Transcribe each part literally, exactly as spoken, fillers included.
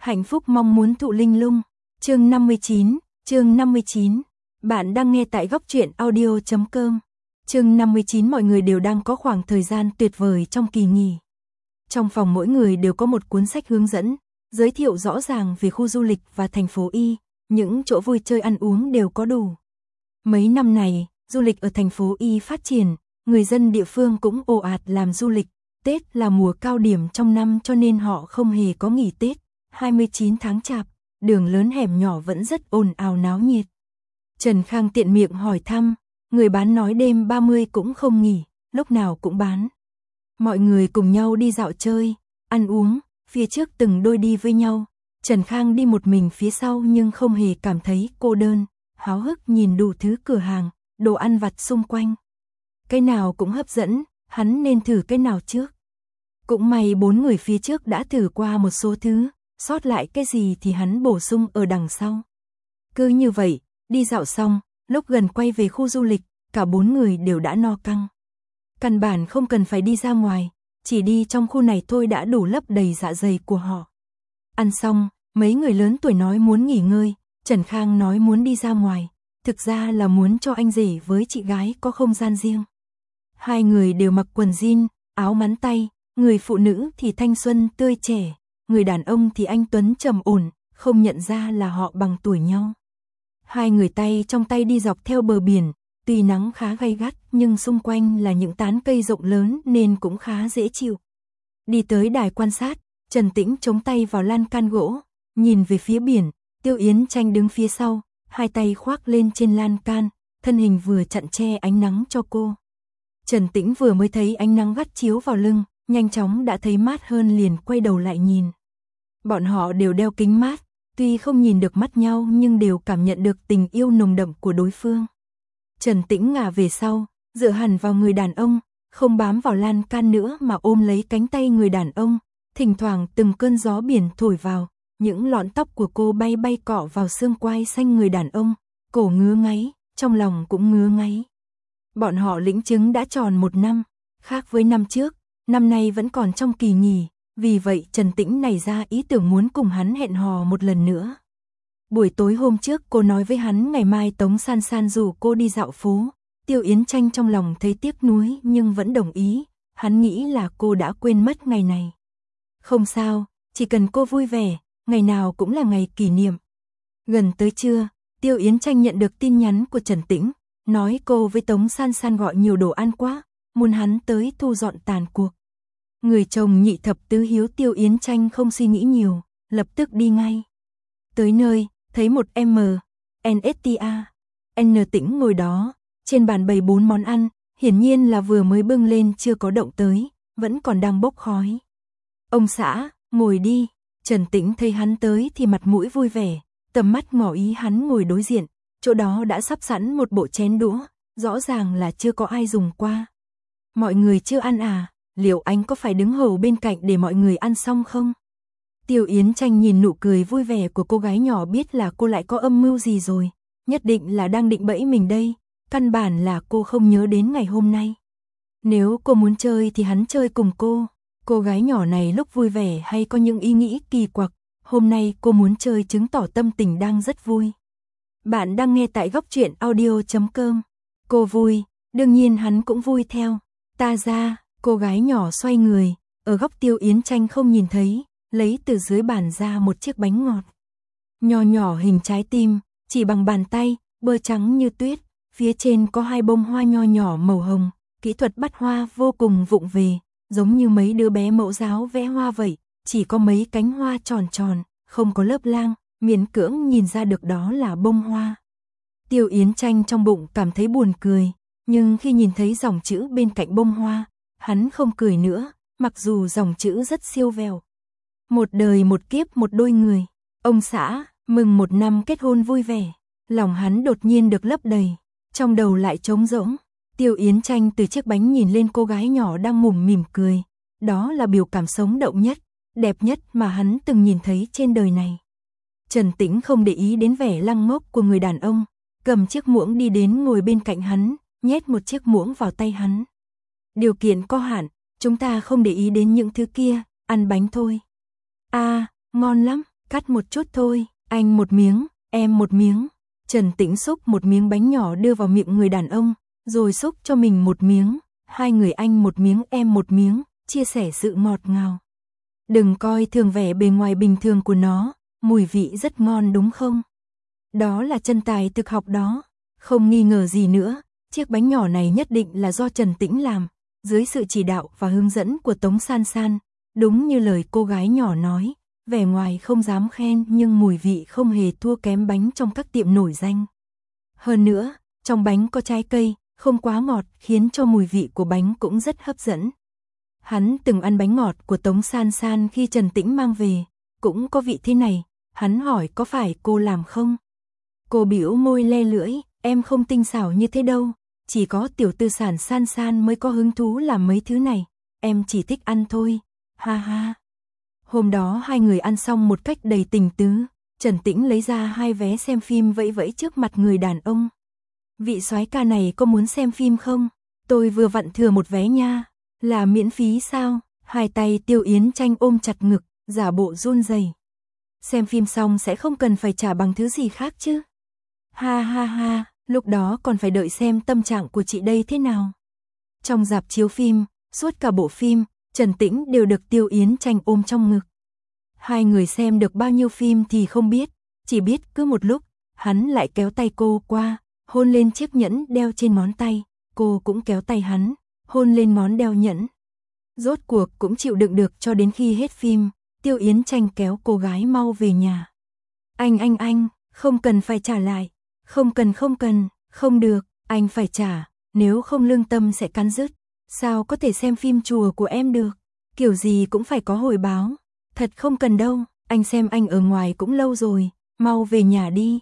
Hạnh phúc mong muốn thụ linh lung. Chương năm mươi chín, chương năm mươi chín. Bạn đang nghe tại góc truyện audio chấm com. Chương năm mươi chín, mọi người đều đang có khoảng thời gian tuyệt vời trong kỳ nghỉ. Trong phòng mỗi người đều có một cuốn sách hướng dẫn, giới thiệu rõ ràng về khu du lịch và thành phố Y, những chỗ vui chơi ăn uống đều có đủ. Mấy năm này, du lịch ở thành phố Y phát triển, người dân địa phương cũng ồ ạt làm du lịch. Tết là mùa cao điểm trong năm cho nên họ không hề có nghỉ Tết. hai mươi chín tháng Chạp, đường lớn hẻm nhỏ vẫn rất ồn ào náo nhiệt. Trần Khang tiện miệng hỏi thăm, người bán nói đêm ba mươi cũng không nghỉ, lúc nào cũng bán. Mọi người cùng nhau đi dạo chơi, ăn uống, phía trước từng đôi đi với nhau. Trần Khang đi một mình phía sau nhưng không hề cảm thấy cô đơn, háo hức nhìn đủ thứ cửa hàng, đồ ăn vặt xung quanh. Cái nào cũng hấp dẫn, hắn nên thử cái nào trước. Cũng may bốn người phía trước đã thử qua một số thứ, sót lại cái gì thì hắn bổ sung ở đằng sau. Cứ như vậy, đi dạo xong, lúc gần quay về khu du lịch, cả bốn người đều đã no căng. Căn bản không cần phải đi ra ngoài, chỉ đi trong khu này thôi đã đủ lấp đầy dạ dày của họ. Ăn xong, mấy người lớn tuổi nói muốn nghỉ ngơi, Trần Khang nói muốn đi ra ngoài, thực ra là muốn cho anh rể với chị gái có không gian riêng. Hai người đều mặc quần jean, áo mắn tay, người phụ nữ thì thanh xuân tươi trẻ, người đàn ông thì anh tuấn trầm ổn, không nhận ra là họ bằng tuổi nhau. Hai người tay trong tay đi dọc theo bờ biển, tuy nắng khá gay gắt nhưng xung quanh là những tán cây rộng lớn nên cũng khá dễ chịu. Đi tới đài quan sát, Trần Tĩnh chống tay vào lan can gỗ, nhìn về phía biển, Tiêu Yến Tranh đứng phía sau, hai tay khoác lên trên lan can, thân hình vừa chặn che ánh nắng cho cô. Trần Tĩnh vừa mới thấy ánh nắng gắt chiếu vào lưng, nhanh chóng đã thấy mát hơn liền quay đầu lại nhìn. Bọn họ đều đeo kính mát, tuy không nhìn được mắt nhau nhưng đều cảm nhận được tình yêu nồng đậm của đối phương. Trần Tĩnh ngả về sau, dựa hẳn vào người đàn ông, không bám vào lan can nữa mà ôm lấy cánh tay người đàn ông, thỉnh thoảng từng cơn gió biển thổi vào, những lọn tóc của cô bay bay cọ vào xương quai xanh người đàn ông, cổ ngứa ngáy, trong lòng cũng ngứa ngáy. Bọn họ lĩnh chứng đã tròn một năm, khác với năm trước, năm nay vẫn còn trong kỳ nghỉ, vì vậy Trần Tĩnh nảy ra ý tưởng muốn cùng hắn hẹn hò một lần nữa. Buổi tối hôm trước cô nói với hắn ngày mai Tống San San rủ cô đi dạo phố, Tiêu Yến Tranh trong lòng thấy tiếc nuối nhưng vẫn đồng ý, hắn nghĩ là cô đã quên mất ngày này. Không sao, chỉ cần cô vui vẻ, ngày nào cũng là ngày kỷ niệm. Gần tới trưa, Tiêu Yến Tranh nhận được tin nhắn của Trần Tĩnh, nói cô với Tống San San gọi nhiều đồ ăn quá, muốn hắn tới thu dọn tàn cuộc. Người chồng nhị thập tứ hiếu Tiêu Yến Tranh không suy nghĩ nhiều, lập tức đi ngay. Tới nơi, thấy một M, N S T A, N Tĩnh ngồi đó, trên bàn bày bốn món ăn, hiển nhiên là vừa mới bưng lên chưa có động tới, vẫn còn đang bốc khói. Ông xã, ngồi đi. Trần Tĩnh thấy hắn tới thì mặt mũi vui vẻ, tầm mắt ngỏ ý hắn ngồi đối diện, chỗ đó đã sắp sẵn một bộ chén đũa, rõ ràng là chưa có ai dùng qua. Mọi người chưa ăn à, liệu anh có phải đứng hầu bên cạnh để mọi người ăn xong không? Tiêu Yến Tranh nhìn nụ cười vui vẻ của cô gái nhỏ biết là cô lại có âm mưu gì rồi, nhất định là đang định bẫy mình đây, căn bản là cô không nhớ đến ngày hôm nay. Nếu cô muốn chơi thì hắn chơi cùng cô. Cô gái nhỏ này lúc vui vẻ hay có những ý nghĩ kỳ quặc, hôm nay cô muốn chơi chứng tỏ tâm tình đang rất vui. Bạn đang nghe tại góc truyện audio chấm com. Cô vui, đương nhiên hắn cũng vui theo. Ta ra, cô gái nhỏ xoay người, ở góc Tiêu Yến Tranh không nhìn thấy, lấy từ dưới bàn ra một chiếc bánh ngọt. Nho nhỏ hình trái tim, chỉ bằng bàn tay, bơ trắng như tuyết, phía trên có hai bông hoa nho nhỏ màu hồng, kỹ thuật bắt hoa vô cùng vụng về. Giống như mấy đứa bé mẫu giáo vẽ hoa vậy, chỉ có mấy cánh hoa tròn tròn, không có lớp lang, miễn cưỡng nhìn ra được đó là bông hoa. Tiêu Yến Tranh trong bụng cảm thấy buồn cười, nhưng khi nhìn thấy dòng chữ bên cạnh bông hoa, hắn không cười nữa, mặc dù dòng chữ rất siêu vẹo. Một đời một kiếp một đôi người, ông xã, mừng một năm kết hôn vui vẻ, lòng hắn đột nhiên được lấp đầy, trong đầu lại trống rỗng. Tiêu Yến Tranh từ chiếc bánh nhìn lên cô gái nhỏ đang mủm mỉm cười, đó là biểu cảm sống động nhất, đẹp nhất mà hắn từng nhìn thấy trên đời này. Trần Tĩnh không để ý đến vẻ lăng mốc của người đàn ông, cầm chiếc muỗng đi đến ngồi bên cạnh hắn, nhét một chiếc muỗng vào tay hắn. Điều kiện có hạn, chúng ta không để ý đến những thứ kia, ăn bánh thôi. À, ngon lắm, Cắt một chút thôi, anh một miếng, em một miếng. Trần Tĩnh xúc một miếng bánh nhỏ đưa vào miệng người đàn ông, rồi xúc cho mình một miếng, hai người anh một miếng em một miếng, chia sẻ sự ngọt ngào. Đừng coi thường vẻ bề ngoài bình thường của nó, mùi vị rất ngon đúng không? Đó là chân tài thực học đó, không nghi ngờ gì nữa, chiếc bánh nhỏ này nhất định là do Trần Tĩnh làm, dưới sự chỉ đạo và hướng dẫn của Tống San San, đúng như lời cô gái nhỏ nói, vẻ ngoài không dám khen nhưng mùi vị không hề thua kém bánh trong các tiệm nổi danh. Hơn nữa, trong bánh có trái cây, không quá ngọt khiến cho mùi vị của bánh cũng rất hấp dẫn. Hắn từng ăn bánh ngọt của Tống San San khi Trần Tĩnh mang về, cũng có vị thế này, hắn hỏi có phải cô làm không? Cô bĩu môi le lưỡi, em không tinh xảo như thế đâu, chỉ có tiểu tư sản San San mới có hứng thú làm mấy thứ này, em chỉ thích ăn thôi, ha ha. Hôm đó hai người ăn xong một cách đầy tình tứ, Trần Tĩnh lấy ra hai vé xem phim vẫy vẫy trước mặt người đàn ông. Vị soái ca này có muốn xem phim không? Tôi vừa vặn thừa một vé nha. Là miễn phí sao? Hai tay Tiêu Yến Tranh ôm chặt ngực, giả bộ run rẩy. Xem phim xong sẽ không cần phải trả bằng thứ gì khác chứ? Ha ha ha, lúc đó còn phải đợi xem tâm trạng của chị đây thế nào. Trong rạp chiếu phim, suốt cả bộ phim, Trần Tĩnh đều được Tiêu Yến Tranh ôm trong ngực. Hai người xem được bao nhiêu phim thì không biết, chỉ biết cứ một lúc, hắn lại kéo tay cô qua, hôn lên chiếc nhẫn đeo trên ngón tay, cô cũng kéo tay hắn, hôn lên ngón đeo nhẫn. Rốt cuộc cũng chịu đựng được cho đến khi hết phim, Tiêu Yến Tranh kéo cô gái mau về nhà. Anh anh anh, không cần phải trả lại, không cần không cần, không được, anh phải trả, nếu không lương tâm sẽ cắn rứt. Sao có thể xem phim chùa của em được, kiểu gì cũng phải có hồi báo. Thật không cần đâu, anh xem anh ở ngoài cũng lâu rồi, mau về nhà đi.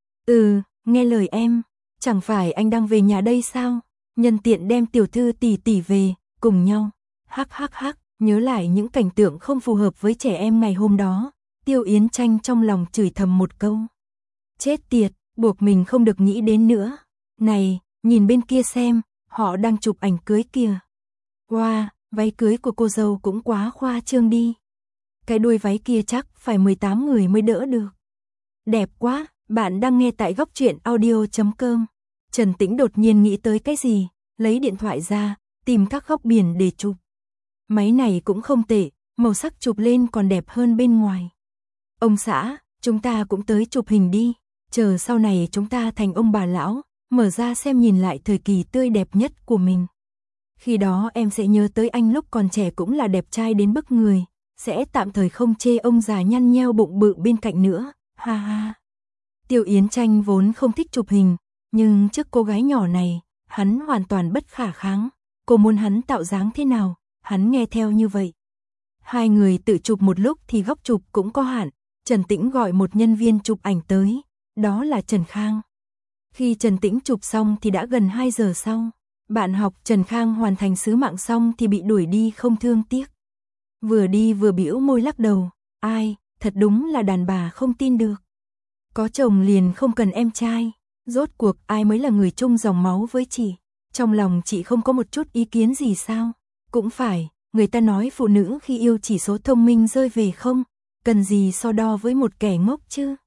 Ừ, nghe lời em, chẳng phải anh đang về nhà đây sao? Nhân tiện đem tiểu thư tỷ tỷ về, cùng nhau. Hắc hắc hắc, nhớ lại những cảnh tượng không phù hợp với trẻ em ngày hôm đó, Tiêu Yến Tranh trong lòng chửi thầm một câu. Chết tiệt, buộc mình không được nghĩ đến nữa. Này, nhìn bên kia xem, họ đang chụp ảnh cưới kìa. Wow, váy cưới của cô dâu cũng quá khoa trương đi. Cái đuôi váy kia chắc phải mười tám người mới đỡ được. Đẹp quá, bạn đang nghe tại góc truyện audio chấm com. Trần Tĩnh đột nhiên nghĩ tới cái gì, lấy điện thoại ra, tìm các góc biển để chụp. Máy này cũng không tệ, màu sắc chụp lên còn đẹp hơn bên ngoài. Ông xã, chúng ta cũng tới chụp hình đi, chờ sau này chúng ta thành ông bà lão, mở ra xem nhìn lại thời kỳ tươi đẹp nhất của mình. Khi đó em sẽ nhớ tới anh lúc còn trẻ cũng là đẹp trai đến bức người, sẽ tạm thời không chê ông già nhăn nheo bụng bự bên cạnh nữa, ha ha. Tiêu Yến Tranh vốn không thích chụp hình, nhưng trước cô gái nhỏ này, hắn hoàn toàn bất khả kháng, cô muốn hắn tạo dáng thế nào, hắn nghe theo như vậy. Hai người tự chụp một lúc thì góc chụp cũng có hạn, Trần Tĩnh gọi một nhân viên chụp ảnh tới, đó là Trần Khang. Khi Trần Tĩnh chụp xong thì đã gần hai giờ sau, bạn học Trần Khang hoàn thành sứ mạng xong thì bị đuổi đi không thương tiếc. Vừa đi vừa bĩu môi lắc đầu, ai, thật đúng là đàn bà không tin được. Có chồng liền không cần em trai, rốt cuộc ai mới là người chung dòng máu với chị, trong lòng chị không có một chút ý kiến gì sao? Cũng phải, người ta nói phụ nữ khi yêu chỉ số thông minh rơi về không, cần gì so đo với một kẻ ngốc chứ.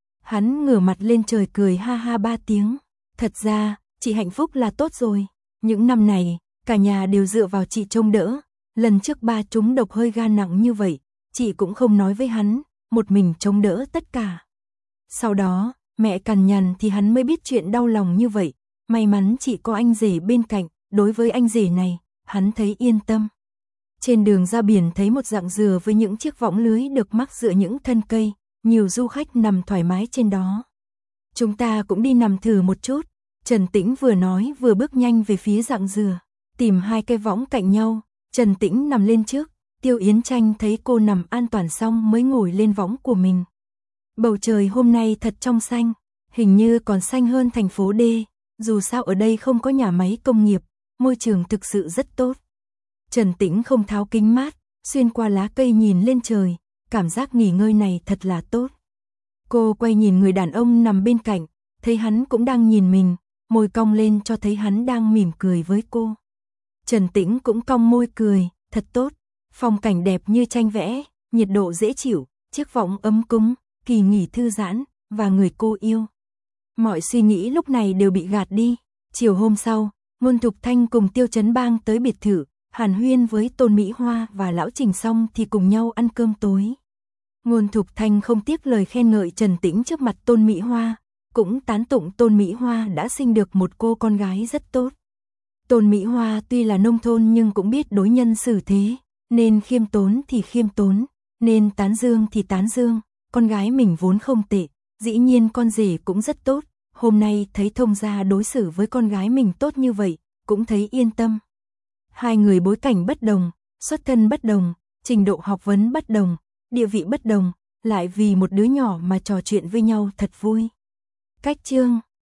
Hắn ngửa mặt lên trời cười ha ha ba tiếng, thật ra, chị hạnh phúc là tốt rồi, những năm này, cả nhà đều dựa vào chị trông đỡ, lần trước ba chúng độc hơi gan nặng như vậy, chị cũng không nói với hắn, một mình trông đỡ tất cả. Sau đó, mẹ cằn nhằn thì hắn mới biết chuyện đau lòng như vậy, may mắn chị có anh rể bên cạnh, đối với anh rể này, hắn thấy yên tâm. Trên đường ra biển thấy một rặng dừa với những chiếc võng lưới được mắc dựa những thân cây, nhiều du khách nằm thoải mái trên đó. Chúng ta cũng đi nằm thử một chút, Trần Tĩnh vừa nói vừa bước nhanh về phía rặng dừa, tìm hai cái võng cạnh nhau, Trần Tĩnh nằm lên trước, Tiêu Yến Tranh thấy cô nằm an toàn xong mới ngồi lên võng của mình. Bầu trời hôm nay thật trong xanh, hình như còn xanh hơn thành phố D, dù sao ở đây không có nhà máy công nghiệp, môi trường thực sự rất tốt. Trần Tĩnh không tháo kính mát, xuyên qua lá cây nhìn lên trời, cảm giác nghỉ ngơi này thật là tốt. Cô quay nhìn người đàn ông nằm bên cạnh, thấy hắn cũng đang nhìn mình, môi cong lên cho thấy hắn đang mỉm cười với cô. Trần Tĩnh cũng cong môi cười, thật tốt, phong cảnh đẹp như tranh vẽ, nhiệt độ dễ chịu, chiếc võng ấm cúng, kỳ nghỉ thư giãn, và người cô yêu. Mọi suy nghĩ lúc này đều bị gạt đi. Chiều hôm sau, Ngôn Thục Thanh cùng Tiêu Chấn Bang tới biệt thự, hàn huyên với Tôn Mỹ Hoa và Lão Trình xong thì cùng nhau ăn cơm tối. Ngôn Thục Thanh không tiếc lời khen ngợi Trần Tĩnh trước mặt Tôn Mỹ Hoa, cũng tán tụng Tôn Mỹ Hoa đã sinh được một cô con gái rất tốt. Tôn Mỹ Hoa tuy là nông thôn nhưng cũng biết đối nhân xử thế, nên khiêm tốn thì khiêm tốn, nên tán dương thì tán dương, con gái mình vốn không tệ, dĩ nhiên con rể cũng rất tốt, hôm nay thấy thông gia đối xử với con gái mình tốt như vậy, cũng thấy yên tâm. Hai người bối cảnh bất đồng, xuất thân bất đồng, trình độ học vấn bất đồng, địa vị bất đồng, lại vì một đứa nhỏ mà trò chuyện với nhau thật vui. Cách chương